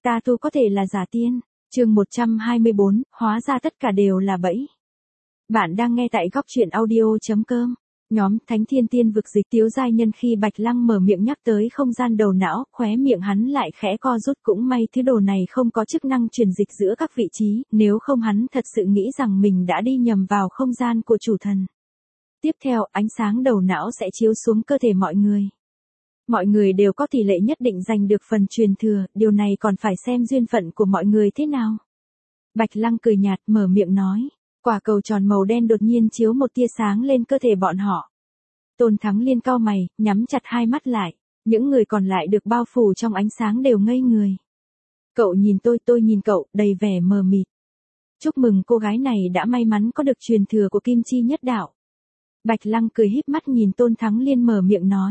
Ta tu có thể là giả tiên. Chương 124, hóa ra tất cả đều là bẫy. Bạn đang nghe tại goctruyện.audio.com. Nhóm Thánh Thiên Tiên Vực Dịch Tiếu giai nhân khi Bạch Lăng mở miệng nhắc tới không gian đầu não, khóe miệng hắn lại khẽ co rút, cũng may thứ đồ này không có chức năng truyền dịch giữa các vị trí, nếu không hắn thật sự nghĩ rằng mình đã đi nhầm vào không gian của chủ thần. Tiếp theo, ánh sáng đầu não sẽ chiếu xuống cơ thể mọi người. Mọi người đều có tỷ lệ nhất định giành được phần truyền thừa, điều này còn phải xem duyên phận của mọi người thế nào. Bạch Lăng cười nhạt mở miệng nói. Quả cầu tròn màu đen đột nhiên chiếu một tia sáng lên cơ thể bọn họ. Tôn Thắng Liên cau mày, nhắm chặt hai mắt lại. Những người còn lại được bao phủ trong ánh sáng đều ngây người. Cậu nhìn tôi nhìn cậu, đầy vẻ mờ mịt. Chúc mừng cô gái này đã may mắn có được truyền thừa của Kim Chi Nhất Đạo. Bạch Lăng cười híp mắt nhìn Tôn Thắng Liên mở miệng nói.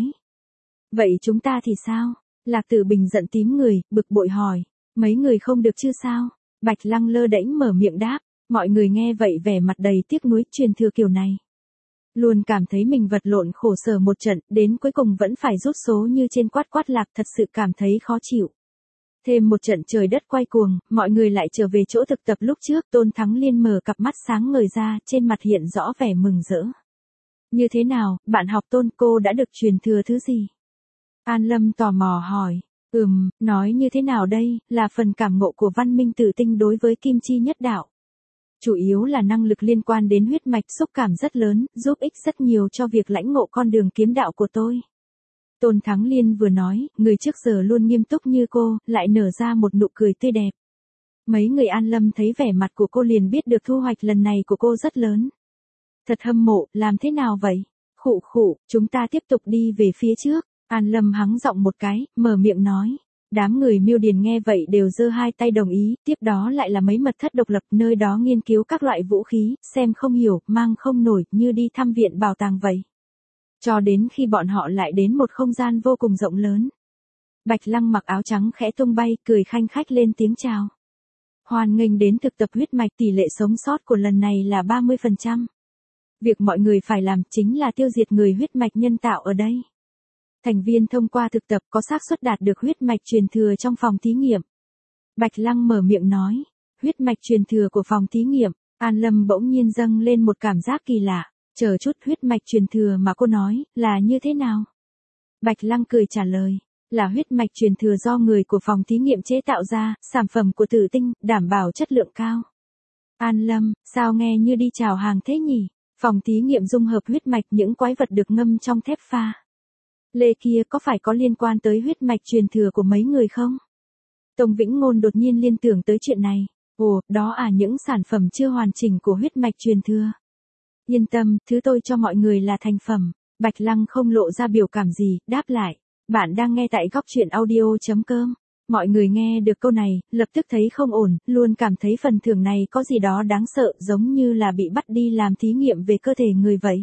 Vậy chúng ta thì sao? Lạc Tử Bình giận tím người, bực bội hỏi. Mấy người không được chứ sao? Bạch Lăng lơ đễnh mở miệng đáp. Mọi người nghe vậy vẻ mặt đầy tiếc nuối, truyền thừa kiểu này. Luôn cảm thấy mình vật lộn khổ sở một trận, đến cuối cùng vẫn phải rút số như trên quát quát lạc, thật sự cảm thấy khó chịu. Thêm một trận trời đất quay cuồng, mọi người lại trở về chỗ thực tập lúc trước. Tôn Thắng Liên mở cặp mắt sáng ngời ra, trên mặt hiện rõ vẻ mừng rỡ. Như thế nào, bạn học Tôn, cô đã được truyền thừa thứ gì? An Lâm tò mò hỏi. Nói như thế nào đây, là phần cảm ngộ của văn minh tử tinh đối với Kim Chi Nhất Đạo. Chủ yếu là năng lực liên quan đến huyết mạch, xúc cảm rất lớn, giúp ích rất nhiều cho việc lãnh ngộ con đường kiếm đạo của tôi. Tôn Thắng Liên vừa nói, người trước giờ luôn nghiêm túc như cô, lại nở ra một nụ cười tươi đẹp. Mấy người An Lâm thấy vẻ mặt của cô liền biết được thu hoạch lần này của cô rất lớn. Thật hâm mộ, làm thế nào vậy? Khụ, chúng ta tiếp tục đi về phía trước. An Lâm hắng giọng một cái, mở miệng nói. Đám người Miêu Điền nghe vậy đều giơ hai tay đồng ý, tiếp đó lại là mấy mật thất độc lập, nơi đó nghiên cứu các loại vũ khí, xem không hiểu, mang không nổi, như đi thăm viện bảo tàng vậy. Cho đến khi bọn họ lại đến một không gian vô cùng rộng lớn. Bạch Lăng mặc áo trắng khẽ tung bay, cười khanh khách lên tiếng chào. Hoan nghênh đến thực tập huyết mạch, tỷ lệ sống sót của lần này là 30%. Việc mọi người phải làm chính là tiêu diệt người huyết mạch nhân tạo ở đây. Thành viên thông qua thực tập có xác suất đạt được huyết mạch truyền thừa trong phòng thí nghiệm. Bạch Lăng mở miệng nói, huyết mạch truyền thừa của phòng thí nghiệm. An Lâm bỗng nhiên dâng lên một cảm giác kỳ lạ, chờ chút, huyết mạch truyền thừa mà cô nói, là như thế nào? Bạch Lăng cười trả lời, là huyết mạch truyền thừa do người của phòng thí nghiệm chế tạo ra, sản phẩm của tử tinh, đảm bảo chất lượng cao. An Lâm, sao nghe như đi chào hàng thế nhỉ? Phòng thí nghiệm dung hợp huyết mạch, những quái vật được ngâm trong thép pha. Lê kia có phải có liên quan tới huyết mạch truyền thừa của mấy người không? Tông Vĩnh Ngôn đột nhiên liên tưởng tới chuyện này. Ồ, đó à, những sản phẩm chưa hoàn chỉnh của huyết mạch truyền thừa. Yên tâm, thứ tôi cho mọi người là thành phẩm. Bạch Lăng không lộ ra biểu cảm gì, đáp lại. Bạn đang nghe tại goctruyện.audio.com. Mọi người nghe được câu này, lập tức thấy không ổn, luôn cảm thấy phần thưởng này có gì đó đáng sợ, giống như là bị bắt đi làm thí nghiệm về cơ thể người vậy.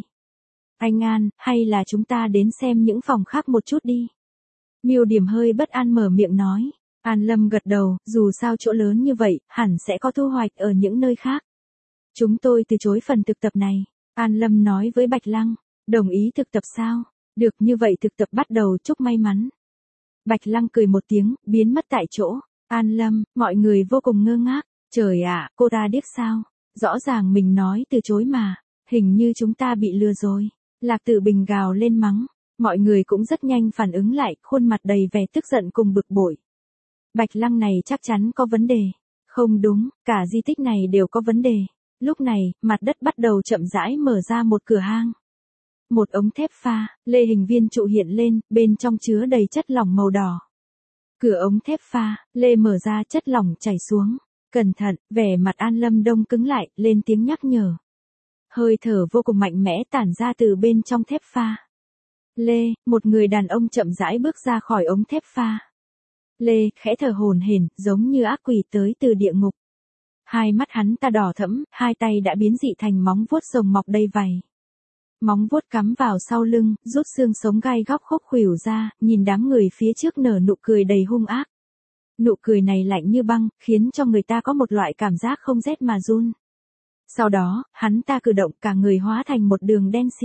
Anh An, hay là chúng ta đến xem những phòng khác một chút đi. Miêu Điểm hơi bất an mở miệng nói. An Lâm gật đầu, dù sao chỗ lớn như vậy, hẳn sẽ có thu hoạch ở những nơi khác. Chúng tôi từ chối phần thực tập này. An Lâm nói với Bạch Lăng. Đồng ý thực tập sao? Được, như vậy thực tập bắt đầu, chúc may mắn. Bạch Lăng cười một tiếng, biến mất tại chỗ. An Lâm, mọi người vô cùng ngơ ngác. Trời ạ, cô ta điếc sao? Rõ ràng mình nói từ chối mà. Hình như chúng ta bị lừa rồi. Lạc Tử Bình gào lên mắng. Mọi người cũng rất nhanh phản ứng lại, khuôn mặt đầy vẻ tức giận cùng bực bội. Bạch Lăng này chắc chắn có vấn đề. Không đúng, cả di tích này đều có vấn đề. Lúc này, mặt đất bắt đầu chậm rãi mở ra một cửa hang. Một ống thép pha, lê hình viên trụ hiện lên, bên trong chứa đầy chất lỏng màu đỏ. Cửa ống thép pha, lê mở ra, chất lỏng chảy xuống. Cẩn thận, vẻ mặt An Lâm đông cứng lại, lên tiếng nhắc nhở. Hơi thở vô cùng mạnh mẽ tản ra từ bên trong thép pha. Lê, một người đàn ông chậm rãi bước ra khỏi ống thép pha. Lê, khẽ thở hổn hển, giống như ác quỷ tới từ địa ngục. Hai mắt hắn ta đỏ thẫm, hai tay đã biến dị thành móng vuốt rồng mọc đầy vảy. Móng vuốt cắm vào sau lưng, rút xương sống gai góc khốc khuỷu ra, nhìn đám người phía trước nở nụ cười đầy hung ác. Nụ cười này lạnh như băng, khiến cho người ta có một loại cảm giác không rét mà run. Sau đó, hắn ta cử động, cả người hóa thành một đường đen xì.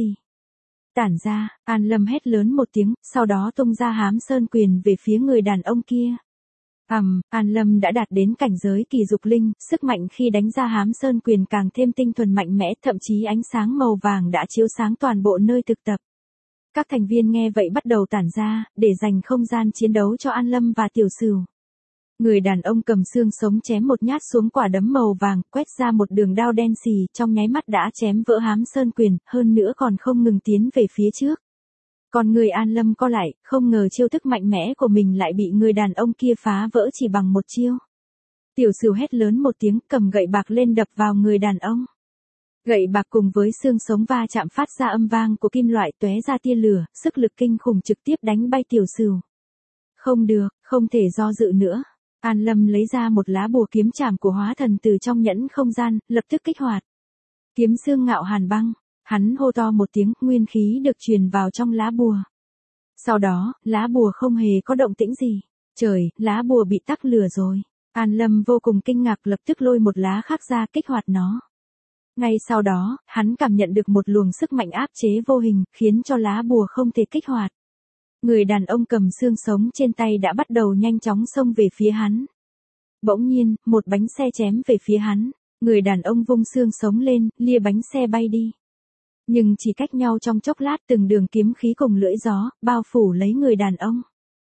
Tản ra, An Lâm hét lớn một tiếng, sau đó tung ra hám sơn quyền về phía người đàn ông kia. An Lâm đã đạt đến cảnh giới kỳ dục linh, sức mạnh khi đánh ra hám sơn quyền càng thêm tinh thuần mạnh mẽ, thậm chí ánh sáng màu vàng đã chiếu sáng toàn bộ nơi thực tập. Các thành viên nghe vậy bắt đầu tản ra, để dành không gian chiến đấu cho An Lâm và Tiểu Sửu. Người đàn ông cầm xương sống chém một nhát xuống quả đấm màu vàng, quét ra một đường đao đen xì, trong nháy mắt đã chém vỡ hám sơn quyền, hơn nữa còn không ngừng tiến về phía trước. Còn người An Lâm co lại, không ngờ chiêu thức mạnh mẽ của mình lại bị người đàn ông kia phá vỡ chỉ bằng một chiêu. Tiểu Sửu hét lớn một tiếng, cầm gậy bạc lên đập vào người đàn ông. Gậy bạc cùng với xương sống va chạm phát ra âm vang của kim loại tóe ra tia lửa, sức lực kinh khủng trực tiếp đánh bay Tiểu Sửu. Không được, không thể do dự nữa. An Lâm lấy ra một lá bùa kiếm trảm của hóa thần từ trong nhẫn không gian, lập tức kích hoạt. Kiếm xương ngạo hàn băng, hắn hô to một tiếng, nguyên khí được truyền vào trong lá bùa. Sau đó, lá bùa không hề có động tĩnh gì. Trời, lá bùa bị tắc lửa rồi. An Lâm vô cùng kinh ngạc, lập tức lôi một lá khác ra kích hoạt nó. Ngay sau đó, hắn cảm nhận được một luồng sức mạnh áp chế vô hình, khiến cho lá bùa không thể kích hoạt. Người đàn ông cầm xương sống trên tay đã bắt đầu nhanh chóng xông về phía hắn. Bỗng nhiên, một bánh xe chém về phía hắn. Người đàn ông vung xương sống lên, lia bánh xe bay đi. Nhưng chỉ cách nhau trong chốc lát, từng đường kiếm khí cùng lưỡi gió, bao phủ lấy người đàn ông.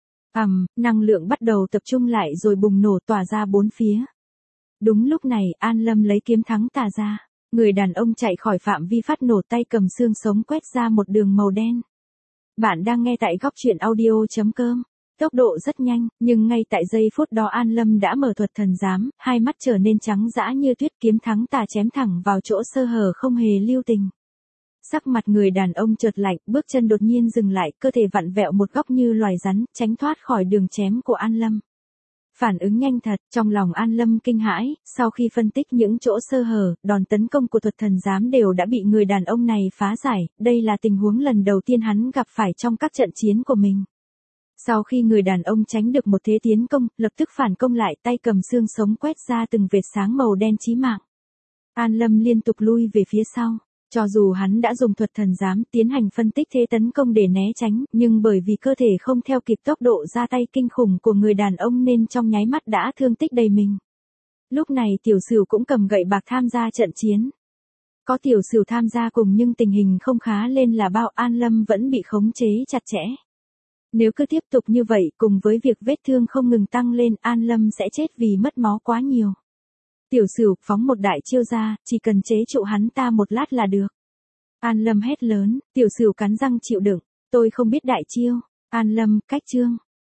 Năng lượng bắt đầu tập trung lại rồi bùng nổ tỏa ra bốn phía. Đúng lúc này, An Lâm lấy kiếm thắng tà ra. Người đàn ông chạy khỏi phạm vi phát nổ, tay cầm xương sống quét ra một đường màu đen. Bạn đang nghe tại góc truyện audio.com. Tốc độ rất nhanh, nhưng ngay tại giây phút đó An Lâm đã mở thuật thần giám, hai mắt trở nên trắng dã như tuyết, kiếm thắng tà chém thẳng vào chỗ sơ hở không hề lưu tình. Sắc mặt người đàn ông chợt lạnh, bước chân đột nhiên dừng lại, cơ thể vặn vẹo một góc như loài rắn, tránh thoát khỏi đường chém của An Lâm. Phản ứng nhanh thật, trong lòng An Lâm kinh hãi, sau khi phân tích những chỗ sơ hở, đòn tấn công của thuật thần giám đều đã bị người đàn ông này phá giải, đây là tình huống lần đầu tiên hắn gặp phải trong các trận chiến của mình. Sau khi người đàn ông tránh được một thế tiến công, lập tức phản công lại, tay cầm xương sống quét ra từng vệt sáng màu đen chí mạng. An Lâm liên tục lui về phía sau. Cho dù hắn đã dùng thuật thần giám tiến hành phân tích thế tấn công để né tránh, nhưng bởi vì cơ thể không theo kịp tốc độ ra tay kinh khủng của người đàn ông nên trong nháy mắt đã thương tích đầy mình. Lúc này Tiểu Sửu cũng cầm gậy bạc tham gia trận chiến. Có Tiểu Sửu tham gia cùng nhưng tình hình không khá lên là bao, An Lâm vẫn bị khống chế chặt chẽ. Nếu cứ tiếp tục như vậy, cùng với việc vết thương không ngừng tăng lên, An Lâm sẽ chết vì mất máu quá nhiều. Tiểu Sửu phóng một đại chiêu ra, chỉ cần chế trụ hắn ta một lát là được. An Lâm hét lớn, Tiểu Sửu cắn răng chịu đựng, tôi không biết đại chiêu. An Lâm, cách chương.